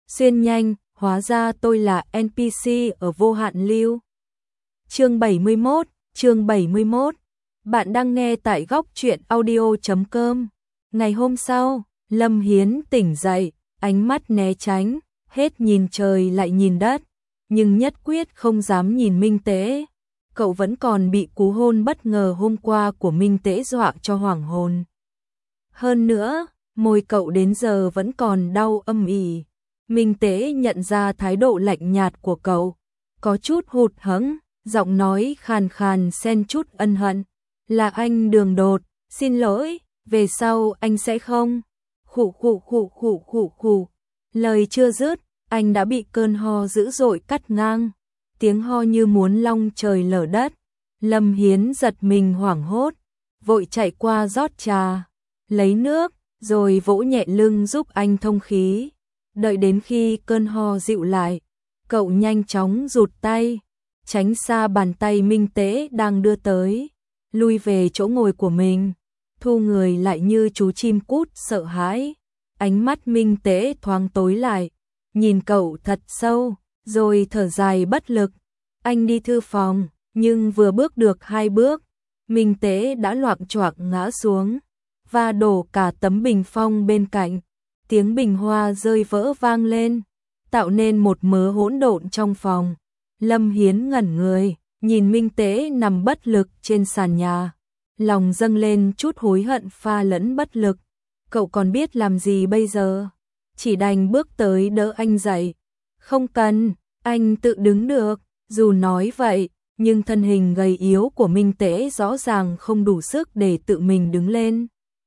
Xuyên nhanh, hóa ra tôi là NPC ở Vô Hạn Lưu. Chương 71. Bạn đang nghe tại góc truyện audio.com. Ngày hôm sau, Lâm Hiến tỉnh dậy, ánh mắt né tránh, hết nhìn trời lại nhìn đất, nhưng nhất quyết không dám nhìn Minh Tế. Cậu vẫn còn bị cú hôn bất ngờ hôm qua của Minh Tế dọa cho hoảng hồn. Hơn nữa, môi cậu đến giờ vẫn còn đau âm ỉ. Minh Tế nhận ra thái độ lạnh nhạt của cậu, có chút hụt hẫng, giọng nói khàn khàn xen chút ân hận. Là anh Đường Đột, xin lỗi, về sau anh sẽ không. Khụ. Lời chưa dứt, anh đã bị cơn ho dữ dội cắt ngang. Tiếng ho như muốn long trời lở đất. Lâm Hiến giật mình hoảng hốt, vội chạy qua rót trà, lấy nước, rồi vỗ nhẹ lưng giúp anh thông khí. Đợi đến khi cơn ho dịu lại, cậu nhanh chóng rụt tay, tránh xa bàn tay Minh Tế đang đưa tới, lui về chỗ ngồi của mình, thu người lại như chú chim cút sợ hãi. Ánh mắt Minh Tế thoáng tối lại, nhìn cậu thật sâu, rồi thở dài bất lực. Anh đi thư phòng, nhưng vừa bước được 2 bước, Minh Tế đã loạng choạng ngã xuống, và đổ cả tấm bình phong bên cạnh. Tiếng bình hoa rơi vỡ vang lên, tạo nên một mớ hỗn độn trong phòng. Lâm Hiến ngẩn người, nhìn Minh Tế nằm bất lực trên sàn nhà, lòng dâng lên chút hối hận pha lẫn bất lực. Cậu còn biết làm gì bây giờ? Chỉ đành bước tới đỡ anh dậy. Không cần, anh tự đứng được. Dù nói vậy, nhưng thân hình gầy yếu của Minh Tế rõ ràng không đủ sức để tự mình đứng lên.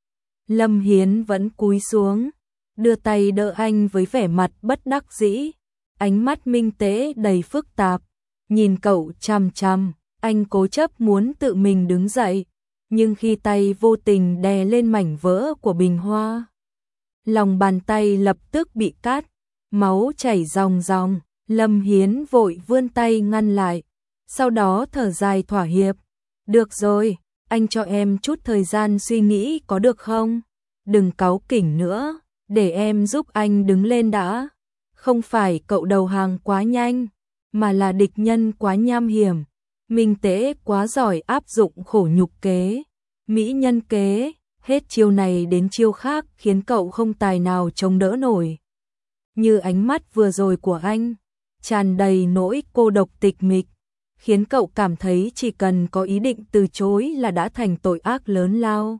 Lâm Hiến vẫn cúi xuống, đưa tay đỡ anh với vẻ mặt bất đắc dĩ. Ánh mắt Minh Tế đầy phức tạp, nhìn cậu chằm chằm. Anh cố chấp muốn tự mình đứng dậy, nhưng khi tay vô tình đè lên mảnh vỡ của bình hoa, lòng bàn tay lập tức bị cắt, máu chảy ròng ròng. Lâm Hiến vội vươn tay ngăn lại, sau đó thở dài thỏa hiệp. Được rồi, anh cho em chút thời gian suy nghĩ có được không? Đừng cáu kỉnh nữa, để em giúp anh đứng lên đã. Không phải cậu đầu hàng quá nhanh, mà là địch nhân quá nham hiểm. Minh Tế quá giỏi áp dụng khổ nhục kế, mỹ nhân kế, hết chiêu này đến chiêu khác khiến cậu không tài nào chống đỡ nổi. Như ánh mắt vừa rồi của anh, tràn đầy nỗi cô độc tịch mịch, khiến cậu cảm thấy chỉ cần có ý định từ chối là đã thành tội ác lớn lao.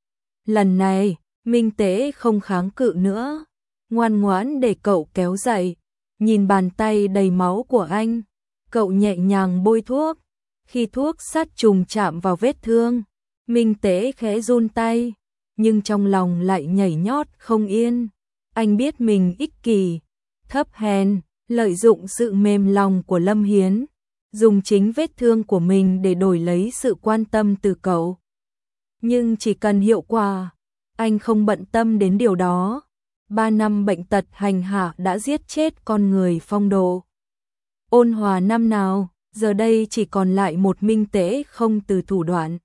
Lần này, Minh Tế không kháng cự nữa, ngoan ngoãn để cậu kéo dậy. Nhìn bàn tay đầy máu của anh, cậu nhẹ nhàng bôi thuốc. Khi thuốc sát trùng chạm vào vết thương, Minh Tế khẽ run tay, nhưng trong lòng lại nhảy nhót không yên. Anh biết mình ích kỷ, thấp hèn, lợi dụng sự mềm lòng của Lâm Hiến, dùng chính vết thương của mình để đổi lấy sự quan tâm từ cậu. Nhưng chỉ cần hiệu quả, anh không bận tâm đến điều đó. 3 năm bệnh tật hành hạ đã giết chết con người phong độ ôn hòa năm nào, giờ đây chỉ còn lại một Minh Tế không từ thủ đoạn,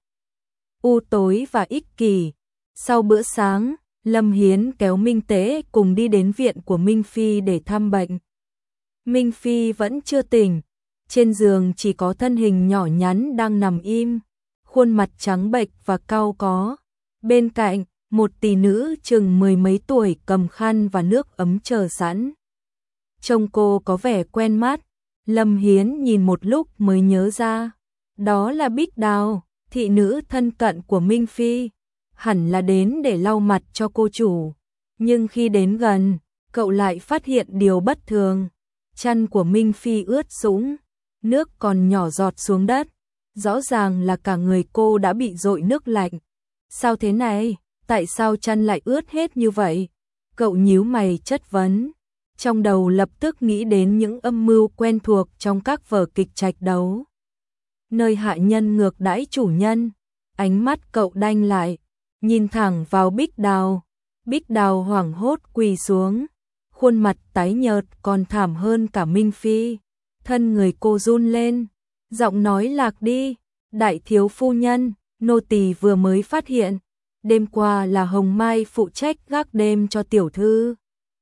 u tối và ích kỷ. Sau bữa sáng, Lâm Hiến kéo Minh Tế cùng đi đến viện của Minh Phi để thăm bệnh. Minh Phi vẫn chưa tỉnh, trên giường chỉ có thân hình nhỏ nhắn đang nằm im, khuôn mặt trắng bệch và cau có. Bên cạnh, một tỷ nữ chừng 10 mấy tuổi cầm khăn và nước ấm chờ sẵn. Trông cô có vẻ quen mắt, Lâm Hiến nhìn một lúc mới nhớ ra, đó là Bích Đào, thị nữ thân cận của Minh Phi, hẳn là đến để lau mặt cho cô chủ. Nhưng khi đến gần, cậu lại phát hiện điều bất thường. Chăn của Minh Phi ướt sũng, nước còn nhỏ giọt xuống đất, rõ ràng là cả người cô đã bị dội nước lạnh. Sao thế này? Tại sao chăn lại ướt hết như vậy? Cậu nhíu mày chất vấn, trong đầu lập tức nghĩ đến những âm mưu quen thuộc trong các vở kịch trạch đấu, nơi hạ nhân ngược đãi chủ nhân. Ánh mắt cậu đanh lại, nhìn thẳng vào Bích Đào. Bích Đào hoảng hốt quỳ xuống, khuôn mặt tái nhợt còn thảm hơn cả Minh Phi. Thân người cô run lên, giọng nói lạc đi. Đại thiếu phu nhân, nô tỳ vừa mới phát hiện, đêm qua là Hồng Mai phụ trách gác đêm cho tiểu thư.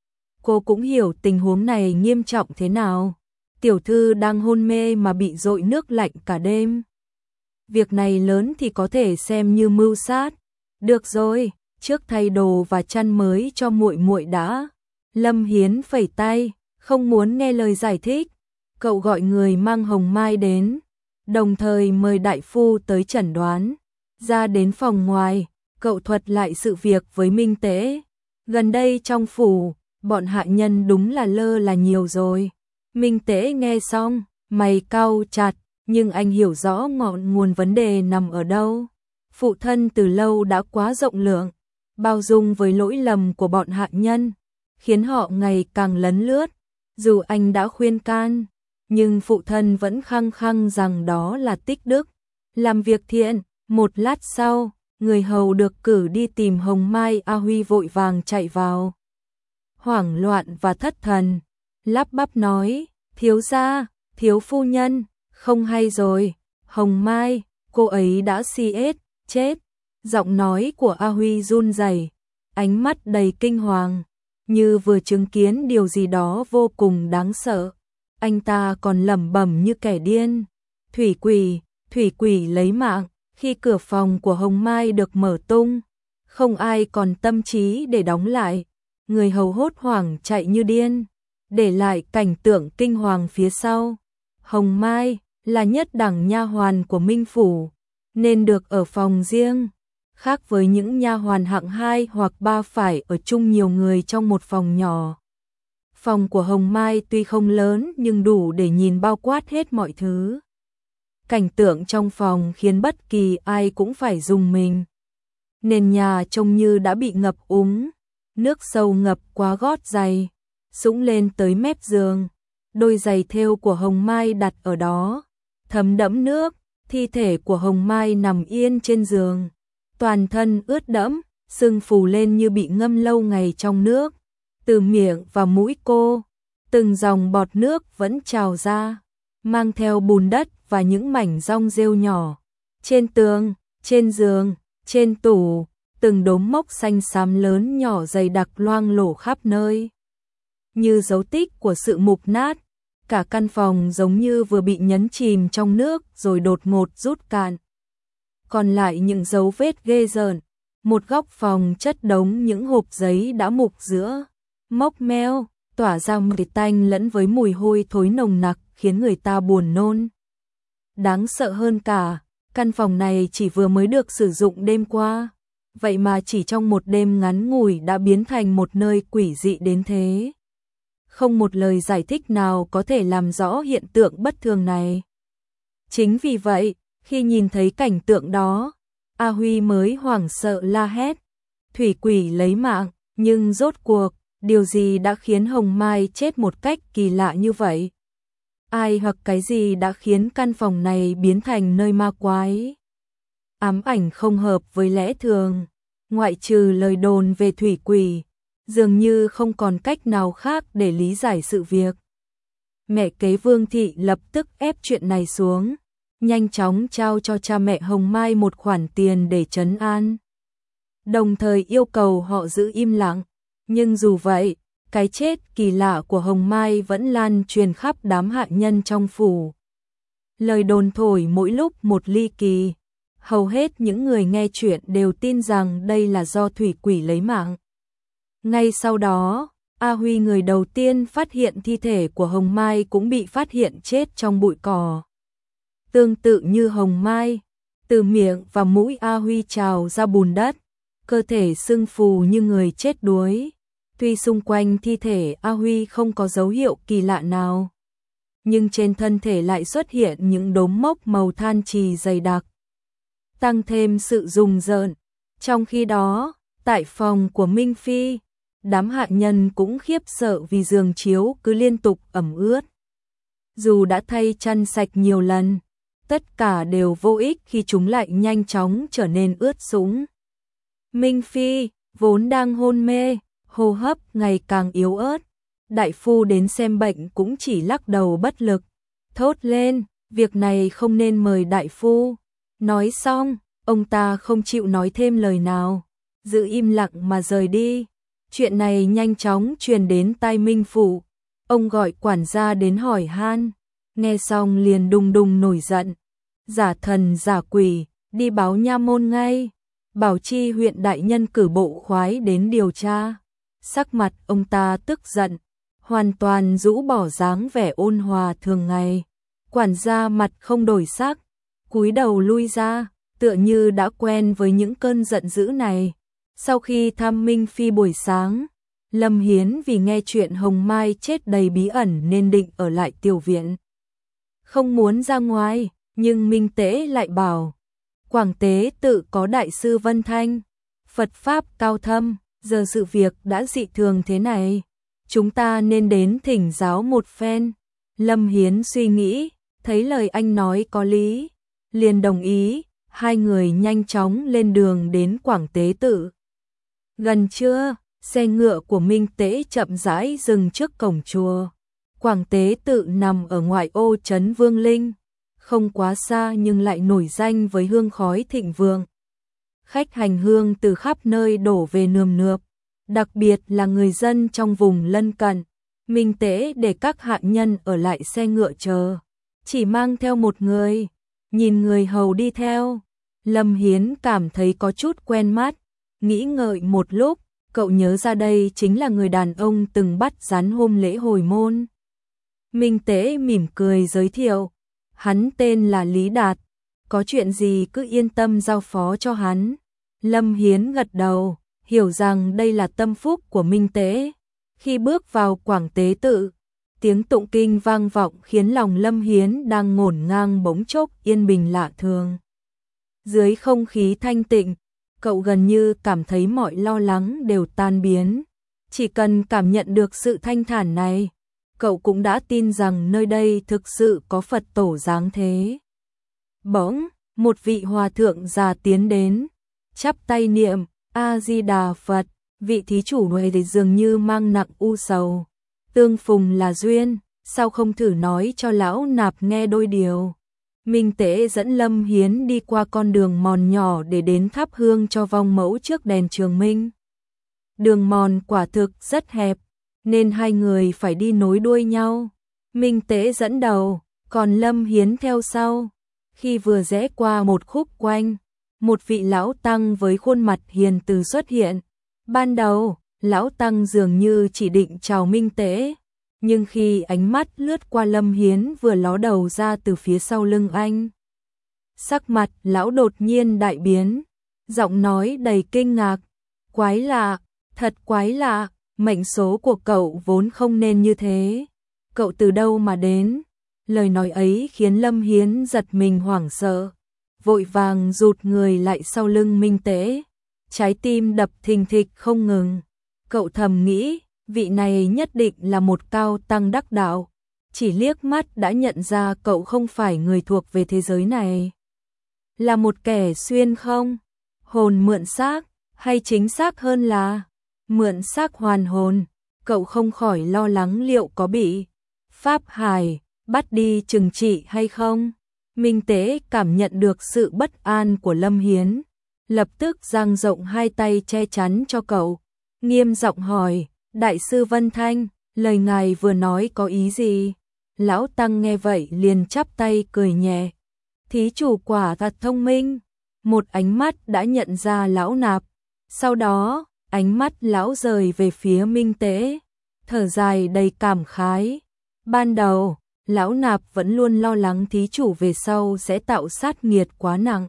cô cũng hiểu tình huống này nghiêm trọng thế nào. Tiểu thư đang hôn mê mà bị dội nước lạnh cả đêm. Việc này lớn thì có thể xem như mưu sát. Được rồi, trước thay đồ và chăn mới cho muội muội đã. Lâm Hiến phẩy tay, không muốn nghe lời giải thích. Cậu gọi người mang hồng mai đến, đồng thời mời đại phu tới chẩn đoán. Ra đến phòng ngoài, cậu thuật lại sự việc với Minh Tế. Gần đây trong phủ, bọn hạ nhân đúng là lơ là nhiều rồi. Minh Tế nghe xong, mày cau chặt, nhưng anh hiểu rõ ngọn nguồn vấn đề nằm ở đâu. Phụ thân từ lâu đã quá rộng lượng, bao dung với lỗi lầm của bọn hạ nhân, khiến họ ngày càng lấn lướt. Dù anh đã khuyên can, nhưng phụ thân vẫn khăng khăng rằng đó là tích đức, làm việc thiện. Một lát sau, người hầu được cử đi tìm Hồng Mai. A Huy vội vàng chạy vào, hoảng loạn và thất thần, lắp bắp nói, thiếu gia, thiếu phu nhân, không hay rồi, Hồng Mai, cô ấy đã CS, chết. Giọng nói của A Huy run rẩy, ánh mắt đầy kinh hoàng, như vừa chứng kiến điều gì đó vô cùng đáng sợ. Anh ta còn lẩm bẩm như kẻ điên, thủy quỷ lấy mạng. Khi cửa phòng của Hồng Mai được mở tung, không ai còn tâm trí để đóng lại, người hầu hốt hoảng chạy như điên, để lại cảnh tượng kinh hoàng phía sau. Hồng Mai là nhất đẳng nha hoàn của Minh phủ, nên được ở phòng riêng, khác với những nha hoàn hạng 2 hoặc 3 phải ở chung nhiều người trong một phòng nhỏ. Phòng của Hồng Mai tuy không lớn nhưng đủ để nhìn bao quát hết mọi thứ. Cảnh tượng trong phòng khiến bất kỳ ai cũng phải rùng mình. Nền nhà trông như đã bị ngập úng, nước sâu ngập quá gót giày, sũng lên tới mép giường. Đôi giày thêu của Hồng Mai đặt ở đó, thấm đẫm nước. Thi thể của Hồng Mai nằm yên trên giường, toàn thân ướt đẫm, sưng phù lên như bị ngâm lâu ngày trong nước. Từ miệng và mũi cô, từng dòng bọt nước vẫn trào ra, mang theo bùn đất và những mảnh rong rêu nhỏ. Trên tường, trên giường, trên tủ, từng đốm mốc xanh xám lớn nhỏ dày đặc loang lổ khắp nơi, như dấu tích của sự mục nát. Cả căn phòng giống như vừa bị nhấn chìm trong nước rồi đột ngột rút cạn. Còn lại những dấu vết ghê rợn. Một góc phòng chất đống những hộp giấy đã mục giữa, mốc meo, tỏa ra mùi tanh lẫn với mùi hôi thối nồng nặc, khiến người ta buồn nôn. Đáng sợ hơn cả, căn phòng này chỉ vừa mới được sử dụng đêm qua, vậy mà chỉ trong một đêm ngắn ngủi đã biến thành một nơi quỷ dị đến thế. Không một lời giải thích nào có thể làm rõ hiện tượng bất thường này. Chính vì vậy, khi nhìn thấy cảnh tượng đó, A Huy mới hoảng sợ la hét, thủy quỷ lấy mạng. Nhưng rốt cuộc, điều gì đã khiến Hồng Mai chết một cách kỳ lạ như vậy? Ai hoặc cái gì đã khiến căn phòng này biến thành nơi ma quái? Ám ảnh không hợp với lẽ thường, ngoại trừ lời đồn về thủy quỷ, dường như không còn cách nào khác để lý giải sự việc. Mẹ kế Vương thị lập tức ép chuyện này xuống, nhanh chóng trao cho cha mẹ Hồng Mai một khoản tiền để trấn an, đồng thời yêu cầu họ giữ im lặng. Nhưng dù vậy, cái chết kỳ lạ của Hồng Mai vẫn lan truyền khắp đám hạ nhân trong phủ. Lời đồn thổi mỗi lúc một ly kỳ, hầu hết những người nghe chuyện đều tin rằng đây là do thủy quỷ lấy mạng. Ngay sau đó, A Huy người đầu tiên phát hiện thi thể của Hồng Mai cũng bị phát hiện chết trong bụi cỏ. Tương tự như Hồng Mai, từ miệng và mũi A Huy trào ra bùn đất, cơ thể sưng phù như người chết đuối. Tuy xung quanh thi thể A Huy không có dấu hiệu kỳ lạ nào, nhưng trên thân thể lại xuất hiện những đốm mốc màu than trì dày đặc, tăng thêm sự rùng rợn. Trong khi đó, tại phòng của Minh Phi, đám hạ nhân cũng khiếp sợ vì giường chiếu cứ liên tục ẩm ướt. Dù đã thay chăn sạch nhiều lần, tất cả đều vô ích khi chúng lại nhanh chóng trở nên ướt sũng. Minh Phi, vốn đang hôn mê, hô hấp ngày càng yếu ớt, đại phu đến xem bệnh cũng chỉ lắc đầu bất lực, thốt lên, việc này không nên mời đại phu. Nói xong, ông ta không chịu nói thêm lời nào, giữ im lặng mà rời đi. Chuyện này nhanh chóng truyền đến tai Minh Phụ, ông gọi quản gia đến hỏi han, nghe xong liền đùng đùng nổi giận, giả thần giả quỷ, đi báo nha môn ngay, bảo chi huyện đại nhân cử bộ khoái đến điều tra. Sắc mặt ông ta tức giận, hoàn toàn rũ bỏ dáng vẻ ôn hòa thường ngày. Quản gia mặt không đổi sắc, cúi đầu lui ra, tựa như đã quen với những cơn giận dữ này. Sau khi thăm Minh Phi buổi sáng, Lâm Hiến vì nghe chuyện Hồng Mai chết đầy bí ẩn nên định ở lại tiểu viện. Không muốn ra ngoài, nhưng Minh Tế lại bảo, Quảng Tế tự có đại sư Vân Thanh, Phật Pháp cao thâm, giờ sự việc đã dị thường thế này, chúng ta nên đến thỉnh giáo một phen. Lâm Hiến suy nghĩ, thấy lời anh nói có lý, liền đồng ý, hai người nhanh chóng lên đường đến Quảng Tế tự. Gần trưa, xe ngựa của Minh Tế chậm rãi dừng trước cổng chùa. Quảng Tế tự nằm ở ngoại ô trấn Vương Linh, không quá xa nhưng lại nổi danh với hương khói thịnh vượng. Khách hành hương từ khắp nơi đổ về nườm nượp, đặc biệt là người dân trong vùng lân cận. Minh Tế để các hạ nhân ở lại xe ngựa chờ, chỉ mang theo một người, nhìn người hầu đi theo. Lâm Hiến cảm thấy có chút quen mắt, nghĩ ngợi một lúc, cậu nhớ ra đây chính là người đàn ông từng bắt rắn hôm lễ hồi môn. Minh Tế mỉm cười giới thiệu, hắn tên là Lý Đạt, có chuyện gì cứ yên tâm giao phó cho hắn. Lâm Hiến gật đầu, hiểu rằng đây là tâm phúc của Minh Tế. Khi bước vào Quảng Tế tự, tiếng tụng kinh vang vọng khiến lòng Lâm Hiến đang ngổn ngang bỗng chốc yên bình lạ thường. Dưới không khí thanh tịnh, cậu gần như cảm thấy mọi lo lắng đều tan biến. Chỉ cần cảm nhận được sự thanh thản này, cậu cũng đã tin rằng nơi đây thực sự có Phật tổ giáng thế. Bỗng, một vị hòa thượng già tiến đến, chắp tay niệm A-di-đà Phật. Vị thí chủ này thì dường như mang nặng u sầu. Tương phùng là duyên, sao không thử nói cho lão nạp nghe đôi điều. Minh Tế dẫn Lâm Hiến đi qua con đường mòn nhỏ để đến thắp hương cho vong mẫu trước đèn Trường Minh. Đường mòn quả thực rất hẹp, nên hai người phải đi nối đuôi nhau. Minh Tế dẫn đầu, còn Lâm Hiến theo sau. Khi vừa rẽ qua một khúc quanh, một vị lão tăng với khuôn mặt hiền từ xuất hiện. Ban đầu, lão tăng dường như chỉ định chào Minh Tế, nhưng khi ánh mắt lướt qua Lâm Hiến vừa ló đầu ra từ phía sau lưng anh, sắc mặt lão đột nhiên đại biến, giọng nói đầy kinh ngạc, quái lạ, thật quái lạ, mệnh số của cậu vốn không nên như thế, cậu từ đâu mà đến? Lời nói ấy khiến Lâm Hiến giật mình hoảng sợ, vội vàng rụt người lại sau lưng Minh Tế. Trái tim đập thình thịch không ngừng, cậu thầm nghĩ, vị này nhất định là một cao tăng đắc đạo, chỉ liếc mắt đã nhận ra cậu không phải người thuộc về thế giới này. Là một kẻ xuyên không, hồn mượn xác, hay chính xác hơn là mượn xác hoàn hồn, cậu không khỏi lo lắng liệu có bị Pháp Hải bắt đi trừng trị hay không. Minh Tế cảm nhận được sự bất an của Lâm Hiến, lập tức dang rộng hai tay che chắn cho cậu, nghiêm giọng hỏi, Đại sư Vân Thanh, lời ngài vừa nói có ý gì? Lão tăng nghe vậy liền chắp tay cười nhẹ, thí chủ quả thật thông minh, một ánh mắt đã nhận ra lão nạp, sau đó, ánh mắt lão rời về phía Minh Tế, thở dài đầy cảm khái, ban đầu, lão nạp vẫn luôn lo lắng thí chủ về sau sẽ tạo sát nghiệt quá nặng.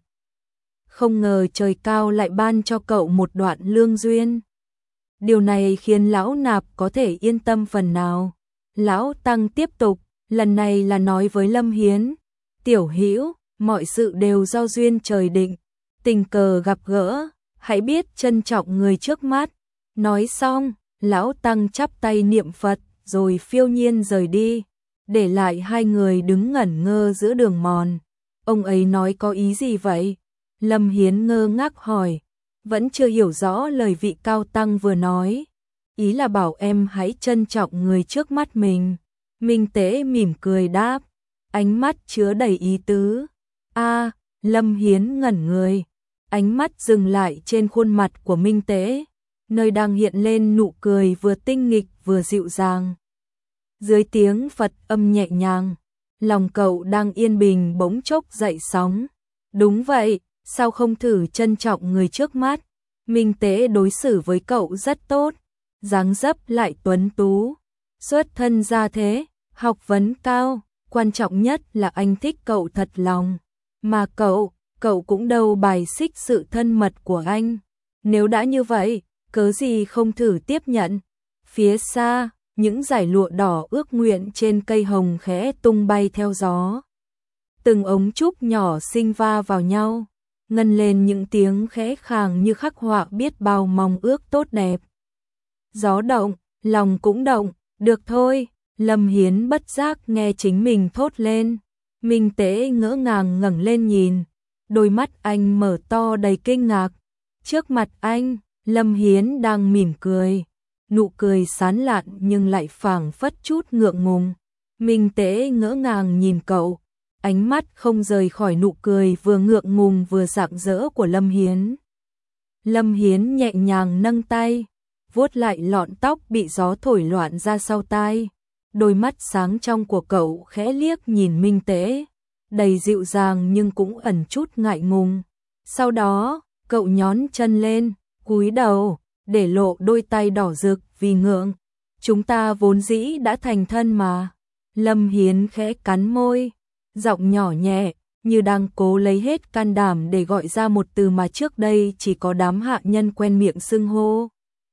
Không ngờ trời cao lại ban cho cậu một đoạn lương duyên. Điều này khiến lão nạp có thể yên tâm phần nào. Lão tăng tiếp tục, lần này là nói với Lâm Hiến, tiểu hữu, mọi sự đều do duyên trời định, tình cờ gặp gỡ, hãy biết trân trọng người trước mắt. Nói xong, lão tăng chắp tay niệm Phật rồi phiêu nhiên rời đi, để lại hai người đứng ngẩn ngơ giữa đường mòn. Ông ấy nói có ý gì vậy? Lâm Hiến ngơ ngác hỏi, vẫn chưa hiểu rõ lời vị cao tăng vừa nói. Ý là bảo em hãy trân trọng người trước mắt mình. Minh Tế mỉm cười đáp, ánh mắt chứa đầy ý tứ. Lâm Hiến ngẩn người, ánh mắt dừng lại trên khuôn mặt của Minh Tế. nơi đang hiện lên nụ cười vừa tinh nghịch vừa dịu dàng. Dưới tiếng Phật âm nhẹ nhàng, lòng cậu đang yên bình bỗng chốc dậy sóng. Đúng vậy, sao không thử trân trọng người trước mắt? Minh Tế đối xử với cậu rất tốt, dáng dấp lại tuấn tú, xuất thân gia thế, học vấn cao, quan trọng nhất là anh thích cậu thật lòng. Mà cậu cũng đâu bài xích sự thân mật của anh. Nếu đã như vậy, cớ gì không thử tiếp nhận? Phía xa, những dải lụa đỏ ước nguyện trên cây hồng khẽ tung bay theo gió. Từng ống trúc nhỏ xinh va vào nhau, ngân lên những tiếng khẽ khàng như khắc họa biết bao mong ước tốt đẹp. Gió động, lòng cũng động, được thôi, Lâm Hiến bất giác nghe chính mình thốt lên. Minh Tế ngỡ ngàng ngẩng lên nhìn, đôi mắt anh mở to đầy kinh ngạc. Trước mặt anh, Lâm Hiến đang mỉm cười, nụ cười sán lạn nhưng lại phảng phất chút ngượng ngùng. Minh Tế ngỡ ngàng nhìn cậu, ánh mắt không rời khỏi nụ cười vừa ngượng ngùng vừa rạng rỡ của Lâm Hiến. Lâm Hiến nhẹ nhàng nâng tay, vuốt lại lọn tóc bị gió thổi loạn ra sau tai. Đôi mắt sáng trong của cậu khẽ liếc nhìn Minh Tế, đầy dịu dàng nhưng cũng ẩn chút ngại ngùng. Sau đó, cậu nhón chân lên, cúi đầu, để lộ đôi tay đỏ rực vì ngượng. Chúng ta vốn dĩ đã thành thân mà. Lâm Hiến khẽ cắn môi, giọng nhỏ nhẹ, như đang cố lấy hết can đảm để gọi ra một từ mà trước đây chỉ có đám hạ nhân quen miệng xưng hô.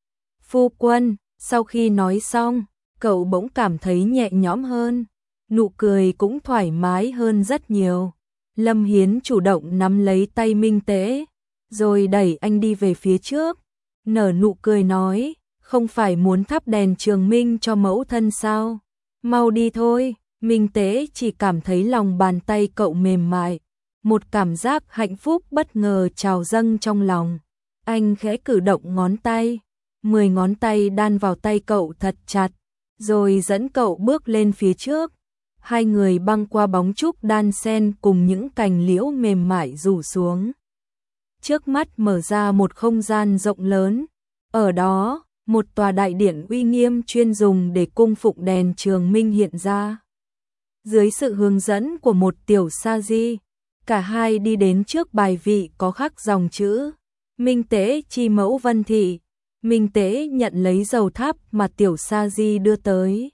Phu quân. Sau khi nói xong, cậu bỗng cảm thấy nhẹ nhõm hơn, nụ cười cũng thoải mái hơn rất nhiều. Lâm Hiến chủ động nắm lấy tay Minh Tế, rồi đẩy anh đi về phía trước, nở nụ cười nói, không phải muốn thắp đèn trường minh cho mẫu thân sao? Mau đi thôi. Minh Tế chỉ cảm thấy lòng bàn tay cậu mềm mại, một cảm giác hạnh phúc bất ngờ trào dâng trong lòng. Anh khẽ cử động ngón tay, 10 ngón tay đan vào tay cậu thật chặt, rồi dẫn cậu bước lên phía trước. Hai người băng qua bóng trúc đan sen cùng những cành liễu mềm mại rủ xuống. Trước mắt mở ra một không gian rộng lớn, ở đó, một tòa đại điện uy nghiêm chuyên dùng để cung phụng đèn trường minh hiện ra. Dưới sự hướng dẫn của một tiểu sa di, cả hai đi đến trước bài vị có khắc dòng chữ Minh Tế chi mẫu Vân Thị. Minh Tế nhận lấy dầu thắp mà tiểu sa di đưa tới,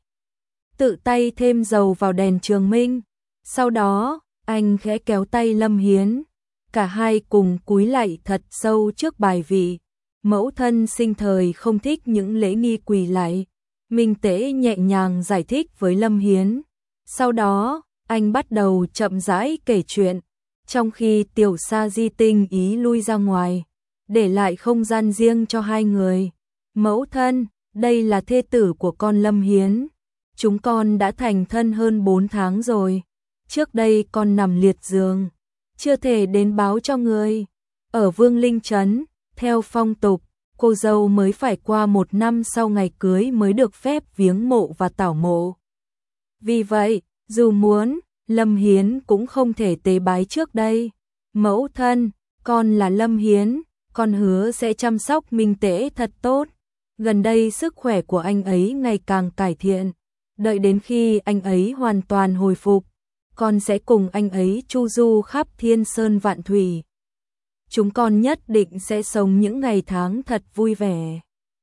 tự tay thêm dầu vào đèn trường minh. Sau đó, anh khẽ kéo tay Lâm Hiến, cả hai cùng cúi lạy thật sâu trước bài vị. Mẫu thân sinh thời không thích những lễ nghi quỳ lạy. Minh Tế nhẹ nhàng giải thích với Lâm Hiến. Sau đó, anh bắt đầu chậm rãi kể chuyện, trong khi tiểu sa di tinh ý lui ra ngoài, để lại không gian riêng cho hai người. Mẫu thân, đây là thê tử của con Lâm Hiến. Chúng con đã thành thân hơn 4 tháng rồi. Trước đây con nằm liệt giường, chưa thể đến báo cho người. Ở Vương Linh Trấn, theo phong tục, cô dâu mới phải qua 1 năm sau ngày cưới mới được phép viếng mộ và tảo mộ. Vì vậy, dù muốn, Lâm Hiến cũng không thể tế bái trước đây. Mẫu thân, con là Lâm Hiến, con hứa sẽ chăm sóc Minh Tế thật tốt. Gần đây sức khỏe của anh ấy ngày càng cải thiện. Đợi đến khi anh ấy hoàn toàn hồi phục, con sẽ cùng anh ấy chu du khắp thiên sơn vạn thủy. Chúng con nhất định sẽ sống những ngày tháng thật vui vẻ,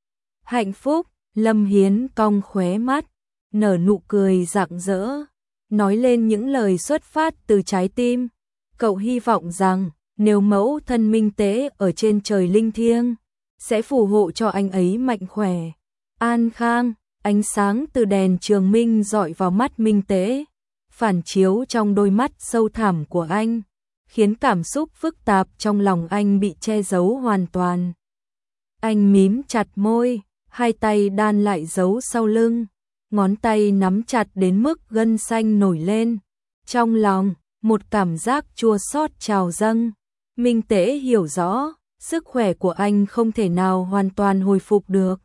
hạnh phúc. Lâm Hiến cong khóe mắt, nở nụ cười rạng rỡ, nói lên những lời xuất phát từ trái tim. Cậu hy vọng rằng nếu mẫu thân Minh Tế ở trên trời linh thiêng, sẽ phù hộ cho anh ấy mạnh khỏe, an khang. Ánh sáng từ đèn trường minh dọi vào mắt Minh Tế, phản chiếu trong đôi mắt sâu thẳm của anh, khiến cảm xúc phức tạp trong lòng anh bị che giấu hoàn toàn. Anh mím chặt môi, hai tay đan lại giấu sau lưng, ngón tay nắm chặt đến mức gân xanh nổi lên. Trong lòng, một cảm giác chua xót trào dâng. Minh Tế hiểu rõ, sức khỏe của anh không thể nào hoàn toàn hồi phục được.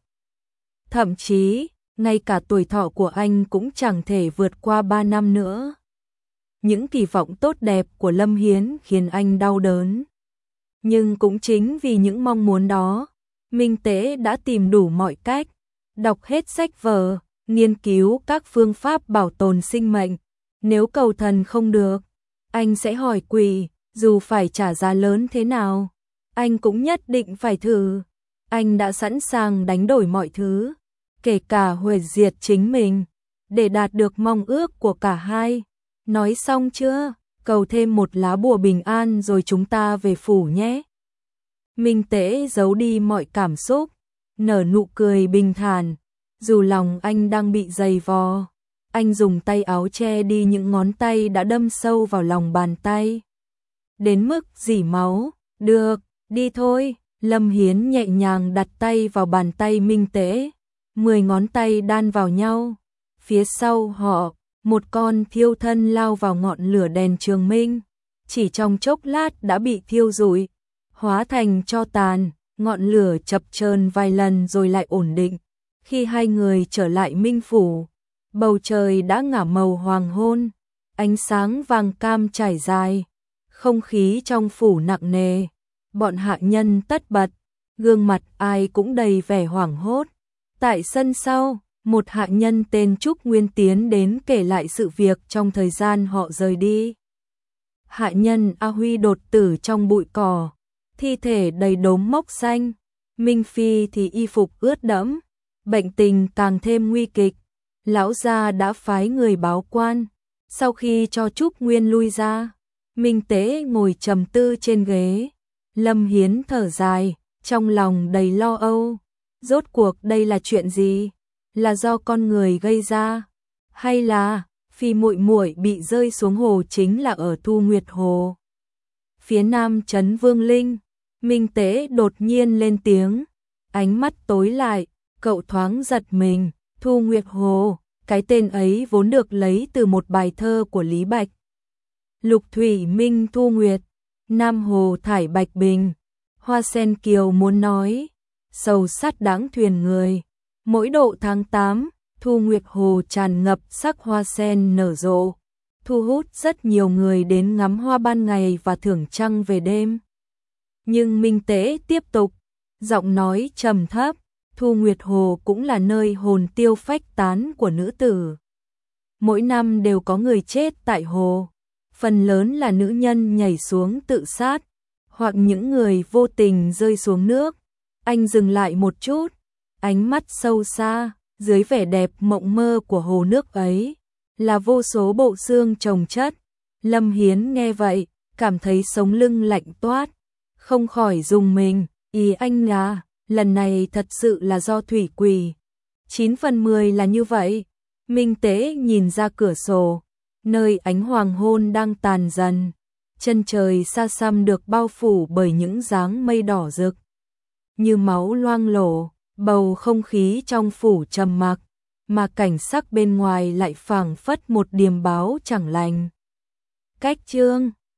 Thậm chí, ngay cả tuổi thọ của anh cũng chẳng thể vượt qua 3 năm nữa. Những kỳ vọng tốt đẹp của Lâm Hiến khiến anh đau đớn. Nhưng cũng chính vì những mong muốn đó, Minh Tế đã tìm đủ mọi cách, đọc hết sách vở, nghiên cứu các phương pháp bảo tồn sinh mệnh. Nếu cầu thần không được, anh sẽ hỏi quỷ, dù phải trả giá lớn thế nào, anh cũng nhất định phải thử. Anh đã sẵn sàng đánh đổi mọi thứ, kể cả huề diệt chính mình, để đạt được mong ước của cả hai. Nói xong chưa? Cầu thêm một lá bùa bình an rồi chúng ta về phủ nhé. Minh Tế giấu đi mọi cảm xúc, nở nụ cười bình thản, dù lòng anh đang bị dày vò. Anh dùng tay áo che đi những ngón tay đã đâm sâu vào lòng bàn tay, đến mức rỉ máu. Được, đi thôi. Lâm Hiến nhẹ nhàng đặt tay vào bàn tay Minh Tế, 10 ngón tay đan vào nhau. Phía sau họ, một con thiêu thân lao vào ngọn lửa đèn trường minh, chỉ trong chốc lát đã bị thiêu rụi, hóa thành tro tàn. Ngọn lửa chập chờn vài lần rồi lại ổn định. Khi hai người trở lại Minh phủ, bầu trời đã ngả màu hoàng hôn, ánh sáng vàng cam trải dài, không khí trong phủ nặng nề. Bọn hạ nhân tất bật, gương mặt ai cũng đầy vẻ hoảng hốt. Tại sân sau, một hạ nhân tên Trúc Nguyên tiến đến kể lại sự việc trong thời gian họ rời đi. Hạ nhân A Huy đột tử trong bụi cỏ, thi thể đầy đốm mốc xanh. Minh Phi thì y phục ướt đẫm, bệnh tình càng thêm nguy kịch. Lão gia đã phái người báo quan. Sau khi cho Trúc Nguyên lui ra, Minh Tế ngồi trầm tư trên ghế. Lâm Hiến thở dài, trong lòng đầy lo âu. Rốt cuộc đây là chuyện gì? Là do con người gây ra, hay là Phi muội muội bị rơi xuống hồ chính là ở Thu Nguyệt Hồ? Phía nam trấn Vương Linh, Minh Tế đột nhiên lên tiếng, ánh mắt tối lại, cậu thoáng giật mình. Thu Nguyệt Hồ, cái tên ấy vốn được lấy từ một bài thơ của Lý Bạch. Lục thủy minh thu nguyệt, nam hồ thải bạch bình. Hoa sen kiều muốn nói, sầu sắt đáng thuyền người. Mỗi độ tháng 8, Thu Nguyệt Hồ tràn ngập sắc hoa sen nở rộ, thu hút rất nhiều người đến ngắm hoa ban ngày và thưởng trăng về đêm. Nhưng Minh Tế tiếp tục, giọng nói trầm thấp, Thu Nguyệt Hồ cũng là nơi hồn tiêu phách tán của nữ tử. Mỗi năm đều có người chết tại hồ, phần lớn là nữ nhân nhảy xuống tự sát, hoặc những người vô tình rơi xuống nước. Anh dừng lại một chút, ánh mắt sâu xa, dưới vẻ đẹp mộng mơ của hồ nước ấy, là vô số bộ xương chồng chất. Lâm Hiến nghe vậy, cảm thấy sống lưng lạnh toát, không khỏi rùng mình. Ý anh là, lần này thật sự là do thủy quỷ. 9 phần 10 là như vậy. Minh Tế nhìn ra cửa sổ, nơi ánh hoàng hôn đang tàn dần. Chân trời xa xăm được bao phủ bởi những dáng mây đỏ rực, như máu loang lổ. Bầu không khí trong phủ trầm mặc, mà cảnh sắc bên ngoài lại phảng phất một điềm báo chẳng lành. Cách chương